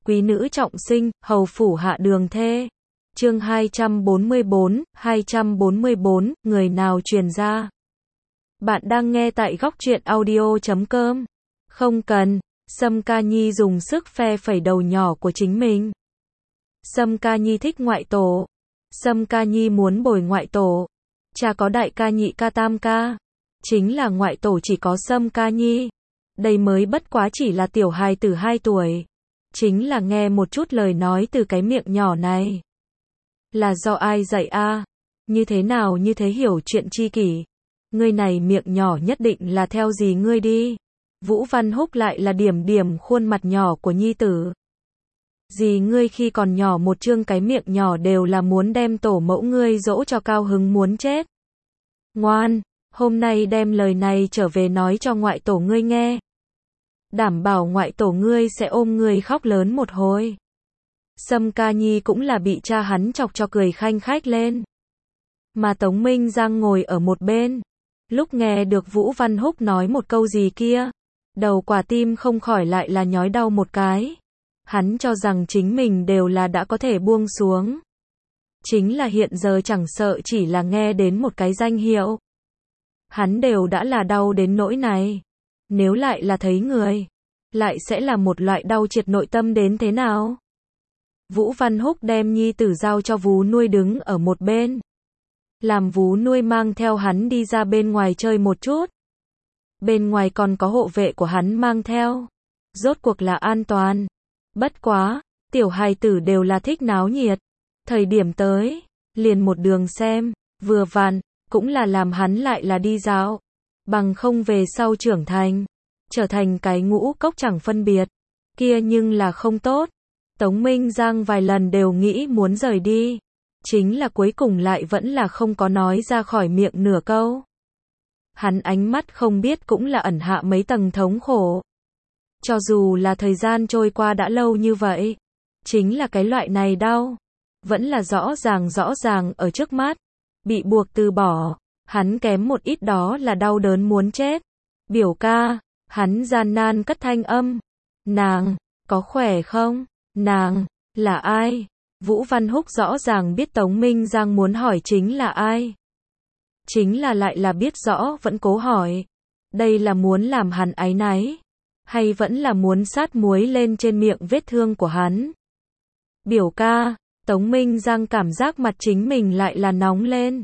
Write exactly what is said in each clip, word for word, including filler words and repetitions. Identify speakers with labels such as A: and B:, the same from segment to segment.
A: Quý nữ trọng sinh, hầu phủ hạ đường thê. Chương hai trăm bốn mươi bốn, hai trăm bốn mươi bốn, người nào truyền ra. Bạn đang nghe tại góc truyện audio chấm com. Không cần, Sâm Ca Nhi dùng sức phe phẩy đầu nhỏ của chính mình. Sâm Ca Nhi thích ngoại tổ. Sâm Ca Nhi muốn bồi ngoại tổ. Cha có đại ca nhị ca tam ca. Chính là ngoại tổ chỉ có Sâm Ca Nhi. Đây mới bất quá chỉ là tiểu hài tử hai tuổi. Chính là nghe một chút lời nói từ cái miệng nhỏ này. Là do ai dạy a? À? Như thế nào như thế hiểu chuyện chi kỷ? Ngươi này miệng nhỏ nhất định là theo gì ngươi đi? Vũ Văn Húc lại là điểm điểm khuôn mặt nhỏ của nhi tử. Dì ngươi khi còn nhỏ một chương cái miệng nhỏ đều là muốn đem tổ mẫu ngươi dỗ cho cao hứng muốn chết. Ngoan, hôm nay đem lời này trở về nói cho ngoại tổ ngươi nghe. Đảm bảo ngoại tổ ngươi sẽ ôm ngươi khóc lớn một hồi. Sâm Ca Nhi cũng là bị cha hắn chọc cho cười khanh khách lên. Mà Tống Minh Giang ngồi ở một bên. Lúc nghe được Vũ Văn Húc nói một câu gì kia, đầu quả tim không khỏi lại là nhói đau một cái. Hắn cho rằng chính mình đều là đã có thể buông xuống. Chính là hiện giờ chẳng sợ chỉ là nghe đến một cái danh hiệu. Hắn đều đã là đau đến nỗi này. Nếu lại là thấy người, lại sẽ là một loại đau triệt nội tâm đến thế nào? Vũ Văn Húc đem nhi tử giao cho vú nuôi đứng ở một bên. Làm vú nuôi mang theo hắn đi ra bên ngoài chơi một chút. Bên ngoài còn có hộ vệ của hắn mang theo. Rốt cuộc là an toàn. Bất quá, tiểu hài tử đều là thích náo nhiệt. Thời điểm tới, liền một đường xem, vừa vặn, cũng là làm hắn lại là đi dạo. Bằng không về sau trưởng thành, trở thành cái ngũ cốc chẳng phân biệt. Kia nhưng là không tốt. Tống Minh Giang vài lần đều nghĩ muốn rời đi. Chính là cuối cùng lại vẫn là không có nói ra khỏi miệng nửa câu. Hắn ánh mắt không biết cũng là ẩn hạ mấy tầng thống khổ. Cho dù là thời gian trôi qua đã lâu như vậy, chính là cái loại này đau, vẫn là rõ ràng rõ ràng ở trước mắt. Bị buộc từ bỏ, hắn kém một ít đó là đau đớn muốn chết. Biểu ca, hắn gian nan cất thanh âm. Nàng, có khỏe không? Nàng, là ai? Vũ Văn Húc rõ ràng biết Tống Minh Giang muốn hỏi chính là ai. Chính là lại là biết rõ vẫn cố hỏi. Đây là muốn làm hắn áy náy, hay vẫn là muốn sát muối lên trên miệng vết thương của hắn? Biểu ca, Tống Minh Giang cảm giác mặt chính mình lại là nóng lên.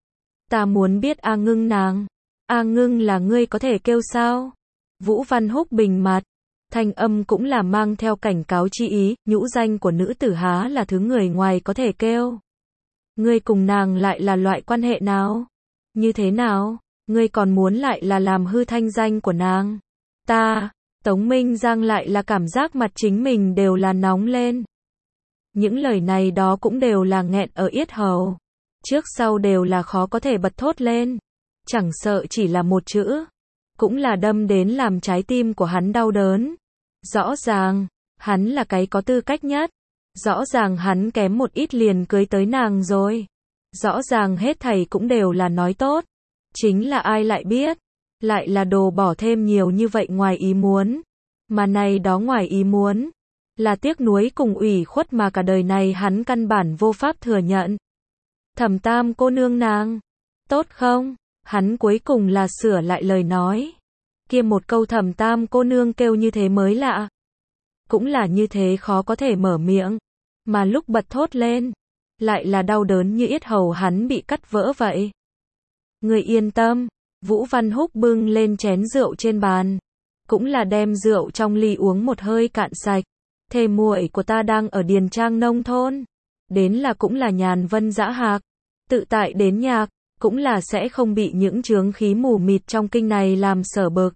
A: Ta muốn biết A Ngưng nàng. A Ngưng là ngươi có thể kêu sao? Vũ Văn Húc bình mặt. Thanh âm cũng là mang theo cảnh cáo chi ý, nhũ danh của nữ tử há là thứ người ngoài có thể kêu. Ngươi cùng nàng lại là loại quan hệ nào? Như thế nào? Ngươi còn muốn lại là làm hư thanh danh của nàng? Ta, Tống Minh Giang lại là cảm giác mặt chính mình đều là nóng lên. Những lời này đó cũng đều là nghẹn ở yết hầu. Trước sau đều là khó có thể bật thốt lên. Chẳng sợ chỉ là một chữ, cũng là đâm đến làm trái tim của hắn đau đớn. Rõ ràng, hắn là cái có tư cách nhất. Rõ ràng hắn kém một ít liền cưới tới nàng rồi. Rõ ràng hết thảy cũng đều là nói tốt. Chính là ai lại biết, lại là đồ bỏ thêm nhiều như vậy ngoài ý muốn. Mà này đó ngoài ý muốn, là tiếc nuối cùng ủy khuất mà cả đời này hắn căn bản vô pháp thừa nhận. Thẩm Tam cô nương nàng, tốt không? Hắn cuối cùng là sửa lại lời nói. Kia một câu Thẩm Tam cô nương kêu như thế mới lạ. Cũng là như thế khó có thể mở miệng. Mà lúc bật thốt lên, lại là đau đớn như yết hầu hắn bị cắt vỡ vậy. Người yên tâm. Vũ Văn Húc bưng lên chén rượu trên bàn. Cũng là đem rượu trong ly uống một hơi cạn sạch. Thê muội của ta đang ở điền trang nông thôn. Đến là cũng là nhàn vân dã hạc. Tự tại đến nhạc. Cũng là sẽ không bị những chướng khí mù mịt trong kinh này làm sở bực.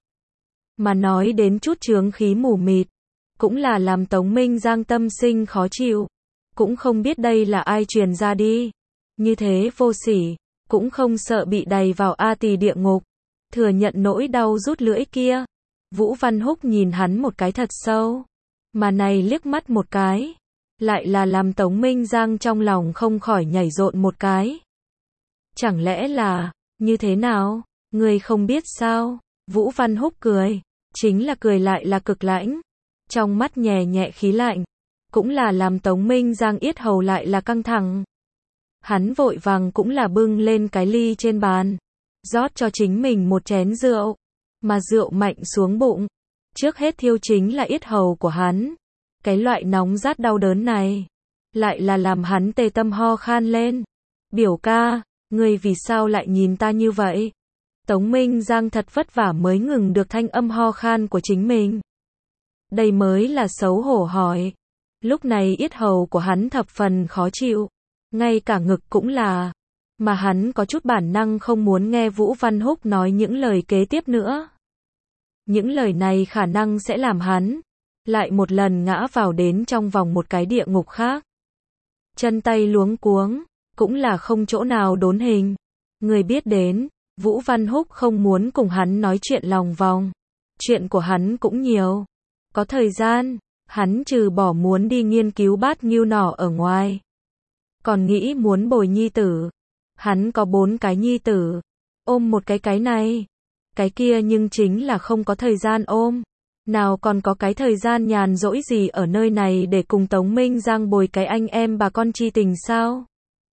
A: Mà nói đến chút chướng khí mù mịt, cũng là làm Tống Minh Giang tâm sinh khó chịu. Cũng không biết đây là ai truyền ra đi. Như thế vô sỉ, cũng không sợ bị đày vào A Tỳ địa ngục. Thừa nhận nỗi đau rút lưỡi kia. Vũ Văn Húc nhìn hắn một cái thật sâu. Mà này liếc mắt một cái, lại là làm Tống Minh Giang trong lòng không khỏi nhảy rộn một cái. Chẳng lẽ là, như thế nào? Ngươi không biết sao? Vũ Văn Húc cười, chính là cười lại là cực lãnh. Trong mắt nhè nhẹ khí lạnh. cũng là làm Tống Minh Giang yết hầu lại là căng thẳng. Hắn vội vàng cũng là bưng lên cái ly trên bàn, rót cho chính mình một chén rượu, mà rượu mạnh xuống bụng, trước hết thiêu chính là yết hầu của hắn. Cái loại nóng rát đau đớn này, lại là làm hắn tê tâm ho khan lên. Biểu ca, ngươi vì sao lại nhìn ta như vậy? Tống Minh Giang thật vất vả mới ngừng được thanh âm ho khan của chính mình. Đây mới là xấu hổ hỏi. Lúc này yết hầu của hắn thập phần khó chịu, ngay cả ngực cũng là, mà hắn có chút bản năng không muốn nghe Vũ Văn Húc nói những lời kế tiếp nữa. Những lời này khả năng sẽ làm hắn lại một lần ngã vào đến trong vòng một cái địa ngục khác. Chân tay luống cuống, cũng là không chỗ nào đốn hình. Người biết đến, Vũ Văn Húc không muốn cùng hắn nói chuyện lòng vòng. Chuyện của hắn cũng nhiều. Có thời gian, hắn trừ bỏ muốn đi nghiên cứu bát ngưu nỏ ở ngoài, còn nghĩ muốn bồi nhi tử. Hắn có bốn cái nhi tử, ôm một cái cái này, cái kia nhưng chính là không có thời gian ôm. Nào còn có cái thời gian nhàn rỗi gì ở nơi này để cùng Tống Minh Giang bồi cái anh em bà con chi tình sao?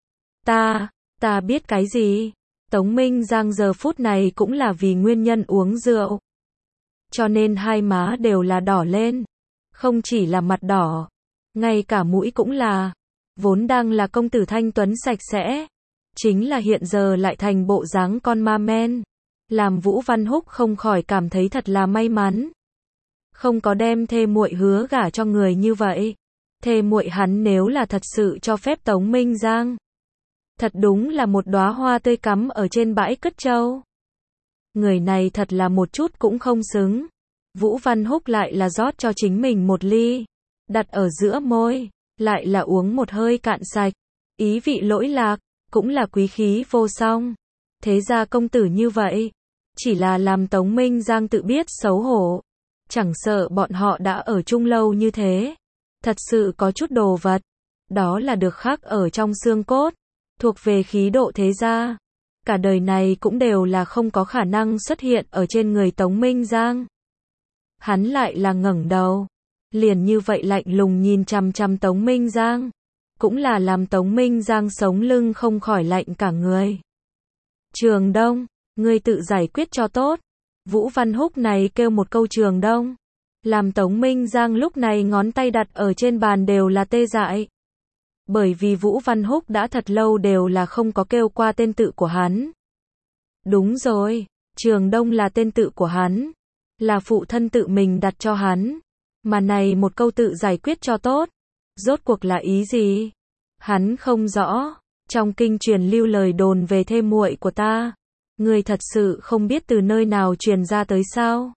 A: Ta, ta biết cái gì? Tống Minh Giang giờ phút này cũng là vì nguyên nhân uống rượu, cho nên hai má đều là đỏ lên. Không chỉ là mặt đỏ, ngay cả mũi cũng là. Vốn đang là công tử thanh tuấn sạch sẽ, chính là hiện giờ lại thành bộ dáng con ma men. Làm Vũ Văn Húc không khỏi cảm thấy thật là may mắn. Không có đem thê muội hứa gả cho người như vậy. Thê muội hắn nếu là thật sự cho phép Tống Minh Giang, thật đúng là một đóa hoa tươi cắm ở trên bãi cất trâu. Người này thật là một chút cũng không xứng. Vũ Văn Húc lại là rót cho chính mình một ly, đặt ở giữa môi, lại là uống một hơi cạn sạch. Ý vị lỗi lạc, cũng là quý khí vô song. Thế ra công tử như vậy, chỉ là làm Tống Minh Giang tự biết xấu hổ. Chẳng sợ bọn họ đã ở chung lâu như thế, thật sự có chút đồ vật, đó là được khắc ở trong xương cốt, thuộc về khí độ thế gia. Cả đời này cũng đều là không có khả năng xuất hiện ở trên người Tống Minh Giang. Hắn lại là ngẩng đầu, liền như vậy lạnh lùng nhìn chằm chằm Tống Minh Giang, cũng là làm Tống Minh Giang sống lưng không khỏi lạnh cả người. Trường Đông, ngươi tự giải quyết cho tốt. Vũ Văn Húc này kêu một câu Trường Đông, làm Tống Minh Giang lúc này ngón tay đặt ở trên bàn đều là tê dại. Bởi vì Vũ Văn Húc đã thật lâu đều là không có kêu qua tên tự của hắn. Đúng rồi, Trường Đông là tên tự của hắn, là phụ thân tự mình đặt cho hắn. Mà này một câu tự giải quyết cho tốt, rốt cuộc là ý gì? Hắn không rõ. Trong kinh truyền lưu lời đồn về thê muội của ta, người thật sự không biết từ nơi nào truyền ra tới sao?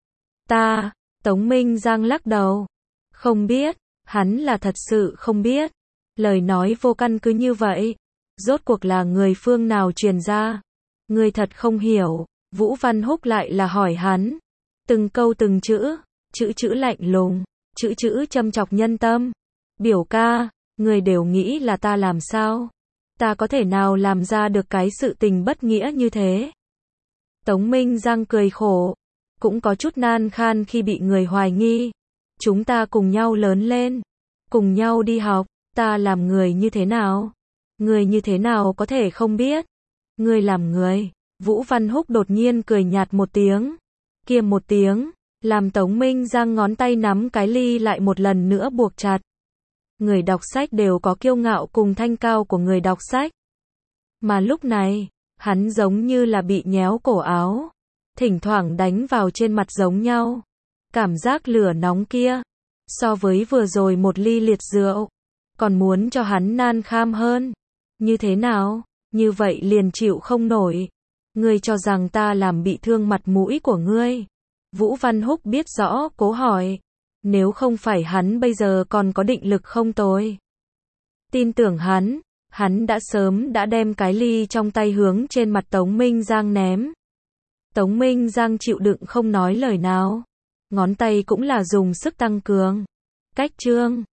A: Ta, Tống Minh Giang lắc đầu. Không biết, hắn là thật sự không biết. Lời nói vô căn cứ như vậy, rốt cuộc là người phương nào truyền ra? Người thật không hiểu. Vũ Văn Húc lại là hỏi hắn, từng câu từng chữ, chữ chữ lạnh lùng, chữ chữ châm chọc nhân tâm. Biểu ca, người đều nghĩ là ta làm sao? Ta có thể nào làm ra được cái sự tình bất nghĩa như thế? Tống Minh Giang cười khổ, cũng có chút nan khan khi bị người hoài nghi. Chúng ta cùng nhau lớn lên, cùng nhau đi học, ta làm người như thế nào? Người như thế nào có thể không biết? Người làm người. Vũ Văn Húc đột nhiên cười nhạt một tiếng. Kia một tiếng, làm Tống Minh Giang ngón tay nắm cái ly lại một lần nữa buộc chặt. Người đọc sách đều có kiêu ngạo cùng thanh cao của người đọc sách. Mà lúc này, hắn giống như là bị nhéo cổ áo, thỉnh thoảng đánh vào trên mặt giống nhau. Cảm giác lửa nóng kia, so với vừa rồi một ly liệt rượu, còn muốn cho hắn nan kham hơn. Như thế nào? Như vậy liền chịu không nổi. Ngươi cho rằng ta làm bị thương mặt mũi của ngươi? Vũ Văn Húc biết rõ, cố hỏi. Nếu không phải hắn bây giờ còn có định lực không tồi. Tin tưởng hắn, hắn đã sớm đã đem cái ly trong tay hướng trên mặt Tống Minh Giang ném. Tống Minh Giang chịu đựng không nói lời nào. Ngón tay cũng là dùng sức tăng cường. Cách trương,